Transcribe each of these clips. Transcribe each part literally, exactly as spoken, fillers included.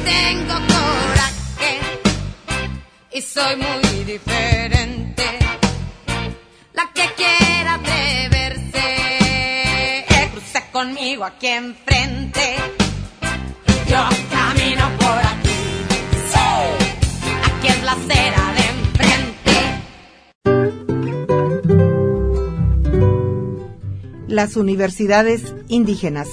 tengo coraje y soy muy diferente. La que quiera atreverse, cruce conmigo aquí enfrente. Yo camino por aquí, sí, aquí es la acera de Las universidades indígenas,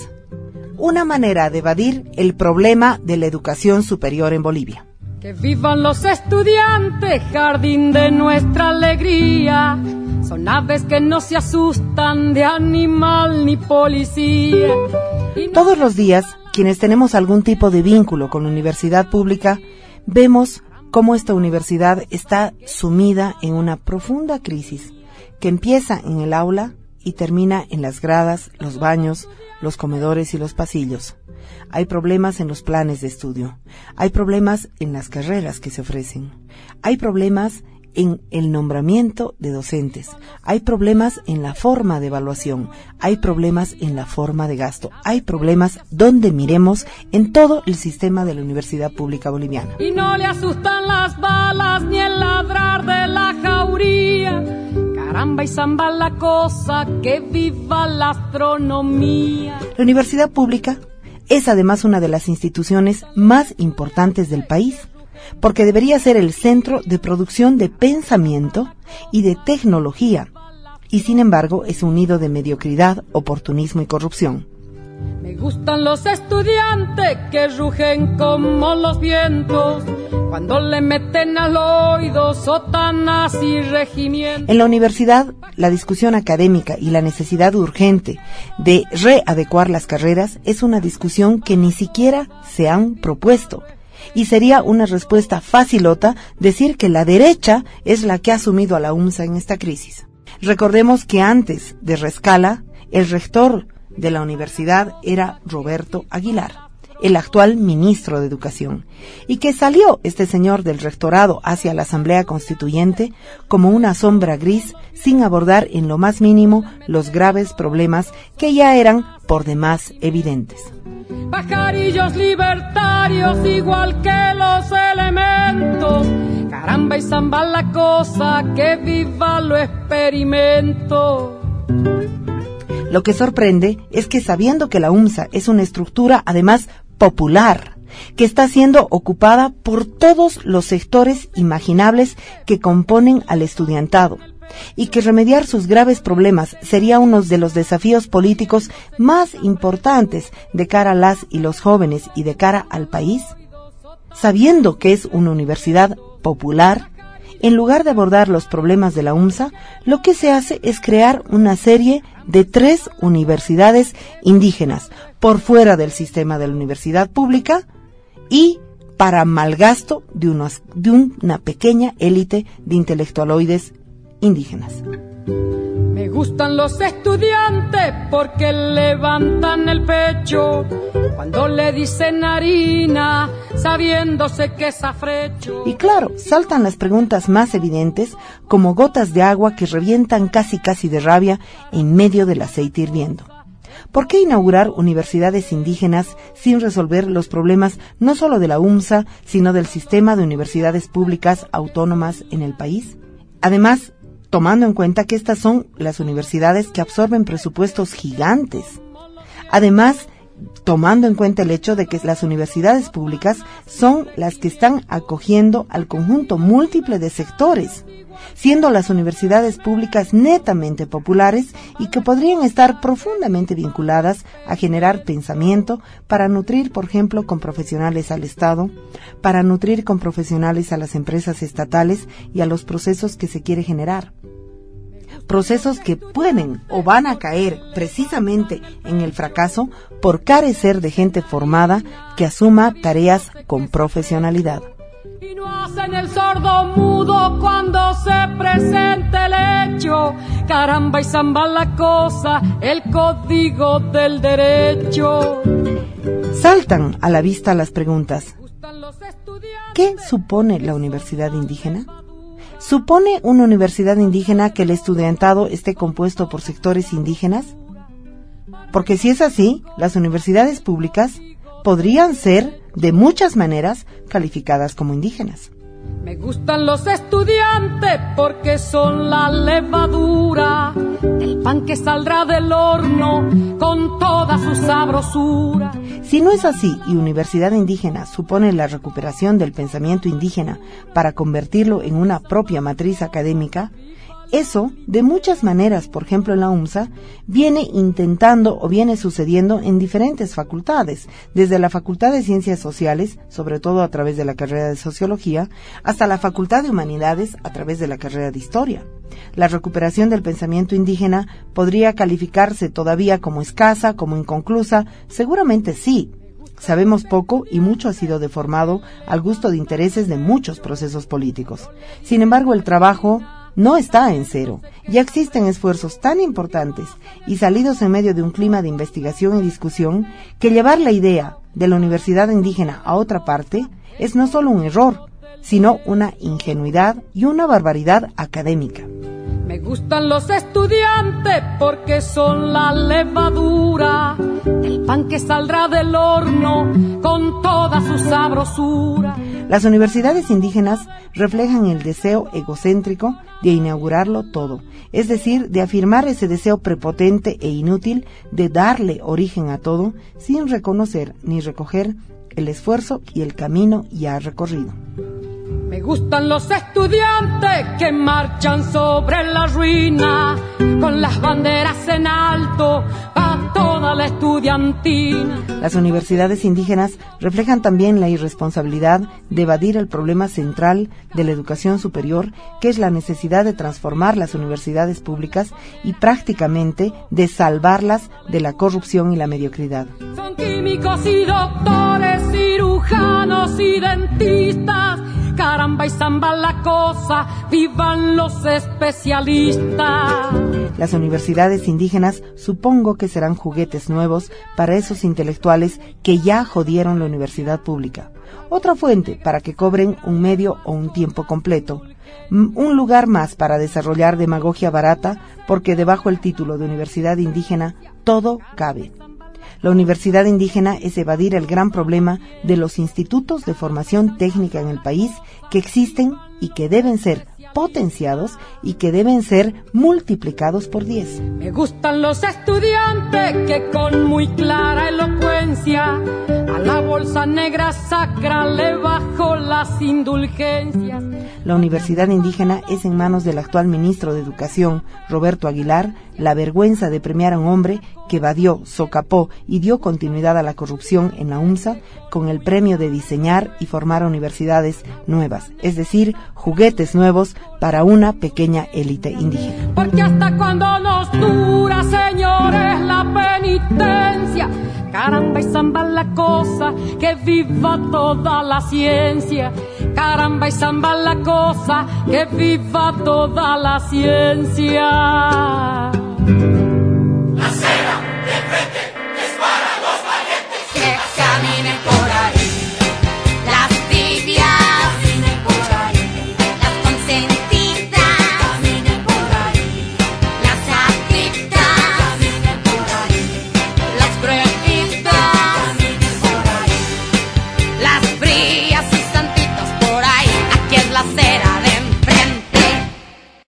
una manera de evadir el problema de la educación superior en Bolivia. Que vivan los estudiantes, jardín de nuestra alegría. Son aves que no se asustan de animal ni policía. No... Todos los días, quienes tenemos algún tipo de vínculo con la universidad pública, vemos cómo esta universidad está sumida en una profunda crisis que empieza en el aula y termina en las gradas, los baños, los comedores y los pasillos. Hay problemas en los planes de estudio, hay problemas en las carreras que se ofrecen, hay problemas en el nombramiento de docentes, hay problemas en la forma de evaluación, hay problemas en la forma de gasto, hay problemas donde miremos en todo el sistema de la Universidad Pública Boliviana. Y no le asustan las balas ni el ladrar de la jauría. Caramba y zamba la cosa, que viva la astronomía. La Universidad Pública es además una de las instituciones más importantes del país, porque debería ser el centro de producción de pensamiento y de tecnología, y sin embargo es un nido de mediocridad, oportunismo y corrupción. Me gustan los estudiantes que rugen como los vientos cuando le meten al oído sotanas y regimientos. En la universidad, la discusión académica y la necesidad urgente de readecuar las carreras es una discusión que ni siquiera se han propuesto. Y sería una respuesta facilota decir que la derecha es la que ha sumido a la UMSA en esta crisis. Recordemos que antes de Rescala, el rector de la universidad era Roberto Aguilar, el actual ministro de Educación, y que salió este señor del rectorado hacia la Asamblea Constituyente como una sombra gris sin abordar en lo más mínimo los graves problemas que ya eran por demás evidentes. Pajarillos libertarios igual que los elementos, caramba y zamba la cosa, que viva lo experimento. Lo que sorprende es que sabiendo que la UMSA es una estructura además popular, que está siendo ocupada por todos los sectores imaginables que componen al estudiantado, y que remediar sus graves problemas sería uno de los desafíos políticos más importantes de cara a las y los jóvenes y de cara al país, sabiendo que es una universidad popular, en lugar de abordar los problemas de la UMSA, lo que se hace es crear una serie de tres universidades indígenas por fuera del sistema de la universidad pública y para malgasto de, unos, de una pequeña élite de intelectualoides indígenas. Me gustan los estudiantes porque levantan el pecho cuando le dicen harina, sabiéndose que es afrecho. Y claro, saltan las preguntas más evidentes como gotas de agua que revientan casi casi de rabia en medio del aceite hirviendo. ¿Por qué inaugurar universidades indígenas sin resolver los problemas no solo de la UMSA, sino del sistema de universidades públicas autónomas en el país? Además, tomando en cuenta que estas son las universidades que absorben presupuestos gigantes. Además, tomando en cuenta el hecho de que las universidades públicas son las que están acogiendo al conjunto múltiple de sectores, siendo las universidades públicas netamente populares y que podrían estar profundamente vinculadas a generar pensamiento para nutrir, por ejemplo, con profesionales al Estado, para nutrir con profesionales a las empresas estatales y a los procesos que se quiere generar. Procesos que pueden o van a caer precisamente en el fracaso por carecer de gente formada que asuma tareas con profesionalidad. Y no hacen el sordo mudo cuando se presente el hecho. Caramba y zamba la cosa, el código del derecho. Saltan a la vista las preguntas. ¿Qué supone la universidad indígena? ¿Supone una universidad indígena que el estudiantado esté compuesto por sectores indígenas? Porque si es así, las universidades públicas podrían ser de muchas maneras calificadas como indígenas. Me gustan los estudiantes porque son la levadura del pan que saldrá del horno con toda su sabrosura. Si no es así y Universidad Indígena supone la recuperación del pensamiento indígena para convertirlo en una propia matriz académica, eso, de muchas maneras, por ejemplo en la UMSA, viene intentando o viene sucediendo en diferentes facultades, desde la Facultad de Ciencias Sociales, sobre todo a través de la carrera de Sociología, hasta la Facultad de Humanidades a través de la carrera de Historia. La recuperación del pensamiento indígena podría calificarse todavía como escasa, como inconclusa, seguramente sí. Sabemos poco y mucho ha sido deformado al gusto de intereses de muchos procesos políticos. Sin embargo, el trabajo no está en cero. Ya existen esfuerzos tan importantes y salidos en medio de un clima de investigación y discusión que llevar la idea de la Universidad Indígena a otra parte es no solo un error, sino una ingenuidad y una barbaridad académica. Me gustan los estudiantes porque son la levadura del pan que saldrá del horno con toda su sabrosura. Las universidades indígenas reflejan el deseo egocéntrico de inaugurarlo todo, es decir, de afirmar ese deseo prepotente e inútil de darle origen a todo sin reconocer ni recoger el esfuerzo y el camino ya recorrido. Me gustan los estudiantes que marchan sobre la ruina con las banderas en alto a toda la estudiantina. Las universidades indígenas reflejan también la irresponsabilidad de evadir el problema central de la educación superior, que es la necesidad de transformar las universidades públicas y prácticamente de salvarlas de la corrupción y la mediocridad. Son químicos y doctores, cirujanos y dentistas. Caramba y zamba la cosa, vivan los especialistas. Las universidades indígenas supongo que serán juguetes nuevos para esos intelectuales que ya jodieron la universidad pública. Otra fuente para que cobren un medio o un tiempo completo. Un lugar más para desarrollar demagogia barata, porque debajo del título de Universidad Indígena todo cabe. La universidad indígena es evadir el gran problema de los institutos de formación técnica en el país que existen y que deben ser potenciados y que deben ser multiplicados por diez. Me gustan los estudiantes que con muy clara elocuencia a la bolsa negra sacra le bajo las indulgencias. La universidad indígena es en manos del actual ministro de Educación, Roberto Aguilar, la vergüenza de premiar a un hombre que evadió, socapó y dio continuidad a la corrupción en la UMSA con el premio de diseñar y formar universidades nuevas, es decir, juguetes nuevos para una pequeña élite indígena. Porque hasta cuando nos dura, señores, la penitencia, caramba y zamba la cosa, que viva toda la ciencia. Caramba y zamba la cosa, que viva toda la ciencia.